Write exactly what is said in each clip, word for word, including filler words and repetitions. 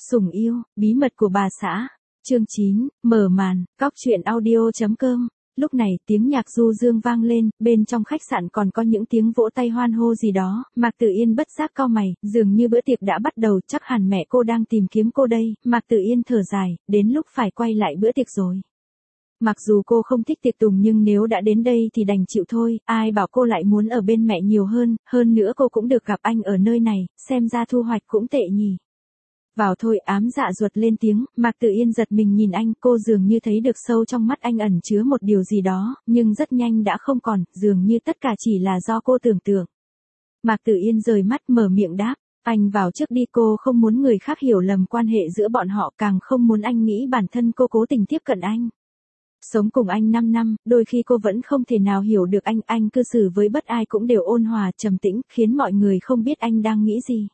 Sủng yêu, bí mật của bà xã. Chương chín, mở màn, cóc truyện audio.com. Lúc này tiếng nhạc du dương vang lên, bên trong khách sạn còn có những tiếng vỗ tay hoan hô gì đó, Mạc Tử Yên bất giác cau mày, dường như bữa tiệc đã bắt đầu, chắc hẳn mẹ cô đang tìm kiếm cô đây, Mạc Tử Yên thở dài, đến lúc phải quay lại bữa tiệc rồi. Mặc dù cô không thích tiệc tùng nhưng nếu đã đến đây thì đành chịu thôi, ai bảo cô lại muốn ở bên mẹ nhiều hơn, hơn nữa cô cũng được gặp anh ở nơi này, xem ra thu hoạch cũng tệ nhỉ. Vào thôi, ám dạ ruột lên tiếng, Mạc Tử Yên giật mình nhìn anh, cô dường như thấy được sâu trong mắt anh ẩn chứa một điều gì đó, nhưng rất nhanh đã không còn, dường như tất cả chỉ là do cô tưởng tượng. Mạc Tử Yên rời mắt mở miệng đáp, anh vào trước đi, cô không muốn người khác hiểu lầm quan hệ giữa bọn họ, càng không muốn anh nghĩ bản thân cô cố tình tiếp cận anh. Sống cùng anh năm năm, đôi khi cô vẫn không thể nào hiểu được anh, anh cư xử với bất ai cũng đều ôn hòa, trầm tĩnh, khiến mọi người không biết anh đang nghĩ gì.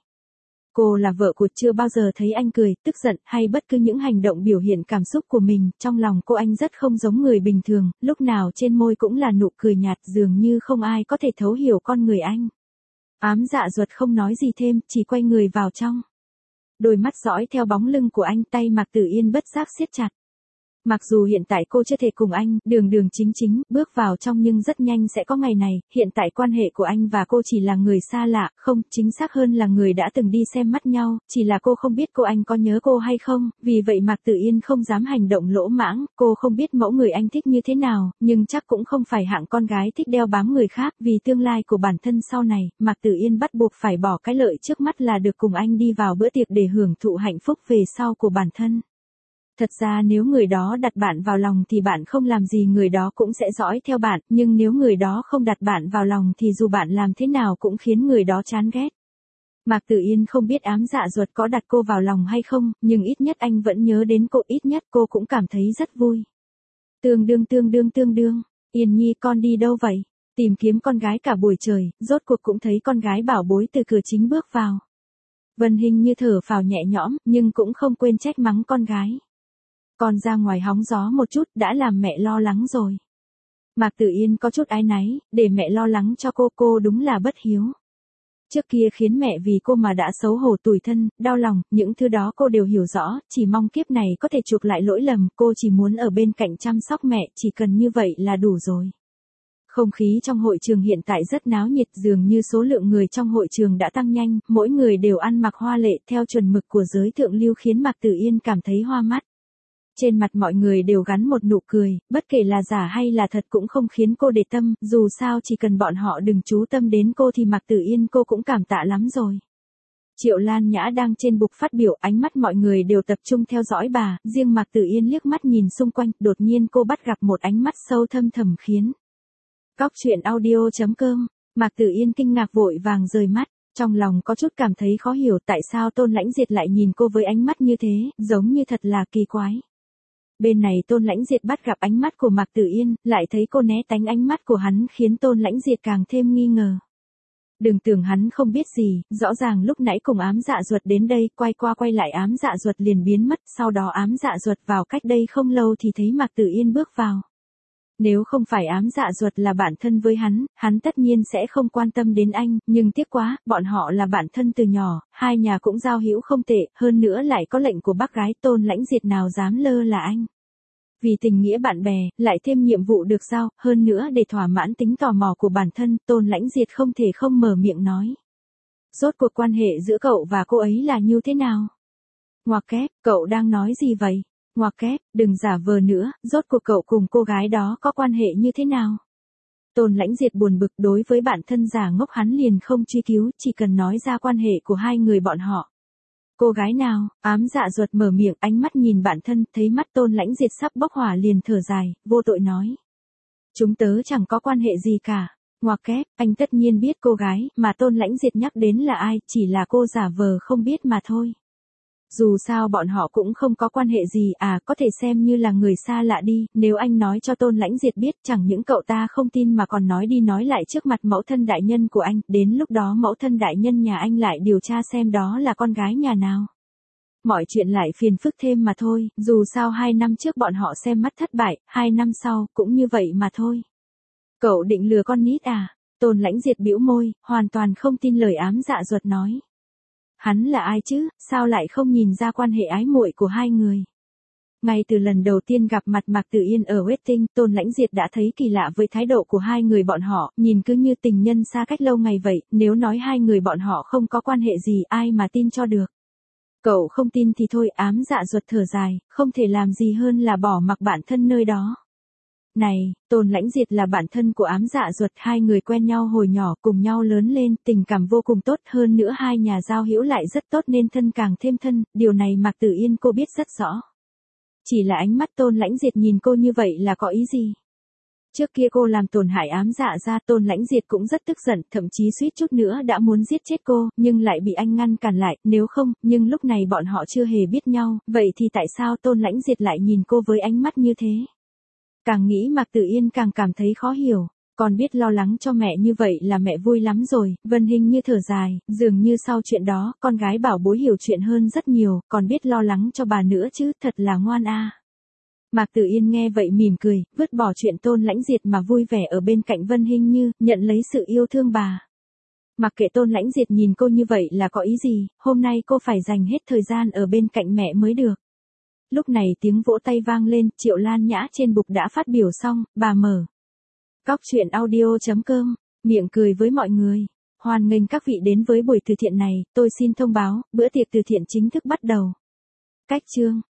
Cô là vợ của, chưa bao giờ thấy anh cười, tức giận, hay bất cứ những hành động biểu hiện cảm xúc của mình, trong lòng cô anh rất không giống người bình thường, lúc nào trên môi cũng là nụ cười nhạt, dường như không ai có thể thấu hiểu con người anh. Ám dạ ruột không nói gì thêm, chỉ quay người vào trong. Đôi mắt dõi theo bóng lưng của anh, tay Mạc Tử Yên bất giác siết chặt. Mặc dù hiện tại cô chưa thể cùng anh, đường đường chính chính, bước vào trong nhưng rất nhanh sẽ có ngày này, hiện tại quan hệ của anh và cô chỉ là người xa lạ, không, chính xác hơn là người đã từng đi xem mắt nhau, chỉ là cô không biết cô anh có nhớ cô hay không, vì vậy Mạc Tử Yên không dám hành động lỗ mãng, cô không biết mẫu người anh thích như thế nào, nhưng chắc cũng không phải hạng con gái thích đeo bám người khác, vì tương lai của bản thân sau này, Mạc Tử Yên bắt buộc phải bỏ cái lợi trước mắt là được cùng anh đi vào bữa tiệc để hưởng thụ hạnh phúc về sau của bản thân. Thật ra nếu người đó đặt bạn vào lòng thì bạn không làm gì người đó cũng sẽ dõi theo bạn, nhưng nếu người đó không đặt bạn vào lòng thì dù bạn làm thế nào cũng khiến người đó chán ghét. Mạc Tử Yên không biết ám dạ ruột có đặt cô vào lòng hay không, nhưng ít nhất anh vẫn nhớ đến cô, ít nhất cô cũng cảm thấy rất vui. Tương đương tương đương tương đương, Yên Nhi con đi đâu vậy? Tìm kiếm con gái cả buổi trời, rốt cuộc cũng thấy con gái bảo bối từ cửa chính bước vào. Vân Hinh như thở phào nhẹ nhõm, nhưng cũng không quên trách mắng con gái. Con ra ngoài hóng gió một chút đã làm mẹ lo lắng rồi. Mạc Tử Yên có chút áy náy, để mẹ lo lắng cho cô, cô đúng là bất hiếu. Trước kia khiến mẹ vì cô mà đã xấu hổ tủi thân, đau lòng, những thứ đó cô đều hiểu rõ, chỉ mong kiếp này có thể chuộc lại lỗi lầm, cô chỉ muốn ở bên cạnh chăm sóc mẹ, chỉ cần như vậy là đủ rồi. Không khí trong hội trường hiện tại rất náo nhiệt, dường như số lượng người trong hội trường đã tăng nhanh, mỗi người đều ăn mặc hoa lệ theo chuẩn mực của giới thượng lưu khiến Mạc Tử Yên cảm thấy hoa mắt. Trên mặt mọi người đều gắn một nụ cười, bất kể là giả hay là thật cũng không khiến cô để tâm, dù sao chỉ cần bọn họ đừng chú tâm đến cô thì Mạc Tử Yên cô cũng cảm tạ lắm rồi. Triệu Lan Nhã đang trên bục phát biểu, ánh mắt mọi người đều tập trung theo dõi bà, riêng Mạc Tử Yên liếc mắt nhìn xung quanh, đột nhiên cô bắt gặp một ánh mắt sâu thâm thẳm khiến. Cóc truyện audio.com, Mạc Tử Yên kinh ngạc vội vàng rời mắt. Trong lòng có chút cảm thấy khó hiểu tại sao Tôn Lãnh Diệt lại nhìn cô với ánh mắt như thế, giống như thật là kỳ quái. Bên này Tôn Lãnh Diệt bắt gặp ánh mắt của Mạc Tử Yên, lại thấy cô né tránh ánh mắt của hắn khiến Tôn Lãnh Diệt càng thêm nghi ngờ. Đừng tưởng hắn không biết gì, rõ ràng lúc nãy cùng ám dạ ruột đến đây, quay qua quay lại ám dạ ruột liền biến mất, sau đó ám dạ ruột vào cách đây không lâu thì thấy Mạc Tử Yên bước vào. Nếu không phải ám dạ ruột là bạn thân với hắn, hắn tất nhiên sẽ không quan tâm đến anh, nhưng tiếc quá, bọn họ là bạn thân từ nhỏ, hai nhà cũng giao hữu không tệ, hơn nữa lại có lệnh của bác gái, Tôn Lãnh Diệt nào dám lơ là anh. Vì tình nghĩa bạn bè, lại thêm nhiệm vụ được giao, hơn nữa để thỏa mãn tính tò mò của bản thân, Tôn Lãnh Diệt không thể không mở miệng nói. Rốt cuộc quan hệ giữa cậu và cô ấy là như thế nào? Ngoặc kép, cậu đang nói gì vậy? Ngoặc kép, đừng giả vờ nữa, rốt cuộc cậu cùng cô gái đó có quan hệ như thế nào? Tôn Lãnh Diệt buồn bực, đối với bản thân giả ngốc hắn liền không truy cứu, chỉ cần nói ra quan hệ của hai người bọn họ. Cô gái nào? Ám dạ ruột mở miệng, ánh mắt nhìn bản thân, thấy mắt Tôn Lãnh Diệt sắp bốc hỏa liền thở dài, vô tội nói. Chúng tớ chẳng có quan hệ gì cả. Ngoặc kép, anh tất nhiên biết cô gái mà Tôn Lãnh Diệt nhắc đến là ai, chỉ là cô giả vờ không biết mà thôi. Dù sao bọn họ cũng không có quan hệ gì, à, có thể xem như là người xa lạ đi, nếu anh nói cho Tôn Lãnh Diệt biết, chẳng những cậu ta không tin mà còn nói đi nói lại trước mặt mẫu thân đại nhân của anh, đến lúc đó mẫu thân đại nhân nhà anh lại điều tra xem đó là con gái nhà nào. Mọi chuyện lại phiền phức thêm mà thôi, dù sao hai năm trước bọn họ xem mắt thất bại, hai năm sau, cũng như vậy mà thôi. Cậu định lừa con nít à? Tôn Lãnh Diệt bĩu môi, hoàn toàn không tin lời ám dạ ruột nói. Hắn là ai chứ, sao lại không nhìn ra quan hệ ái muội của hai người. Ngay từ lần đầu tiên gặp mặt Mạc Tử Yên ở Wedding, Tôn Lãnh Diệt đã thấy kỳ lạ với thái độ của hai người bọn họ, nhìn cứ như tình nhân xa cách lâu ngày vậy, nếu nói hai người bọn họ không có quan hệ gì ai mà tin cho được. Cậu không tin thì thôi, Ám Dạ Duật thở dài, không thể làm gì hơn là bỏ mặc bản thân nơi đó. Này, Tôn Lãnh Diệt là bạn thân của Ám Dạ Duật, hai người quen nhau hồi nhỏ, cùng nhau lớn lên, tình cảm vô cùng tốt, hơn nữa hai nhà giao hữu lại rất tốt nên thân càng thêm thân, điều này Mạc Tử Yên cô biết rất rõ. Chỉ là ánh mắt Tôn Lãnh Diệt nhìn cô như vậy là có ý gì? Trước kia cô làm tổn hại Ám Dạ ra, Tôn Lãnh Diệt cũng rất tức giận, thậm chí suýt chút nữa đã muốn giết chết cô, nhưng lại bị anh ngăn cản lại, nếu không, nhưng lúc này bọn họ chưa hề biết nhau, vậy thì tại sao Tôn Lãnh Diệt lại nhìn cô với ánh mắt như thế? Càng nghĩ Mạc Tử Yên càng cảm thấy khó hiểu, còn biết lo lắng cho mẹ như vậy là mẹ vui lắm rồi, Vân Hinh như thở dài, dường như sau chuyện đó, con gái bảo bối hiểu chuyện hơn rất nhiều, còn biết lo lắng cho bà nữa chứ, thật là ngoan a. À. Mạc Tử Yên nghe vậy mỉm cười, vứt bỏ chuyện Tôn Lãnh Diệt mà vui vẻ ở bên cạnh Vân Hinh Như, nhận lấy sự yêu thương bà. Mặc kệ Tôn Lãnh Diệt nhìn cô như vậy là có ý gì, hôm nay cô phải dành hết thời gian ở bên cạnh mẹ mới được. Lúc này tiếng vỗ tay vang lên, Triệu Lan Nhã trên bục đã phát biểu xong, bà mở. Cóc truyện audio chấm com, miệng cười với mọi người. Hoan nghênh các vị đến với buổi từ thiện này, tôi xin thông báo, bữa tiệc từ thiện chính thức bắt đầu. Cách chương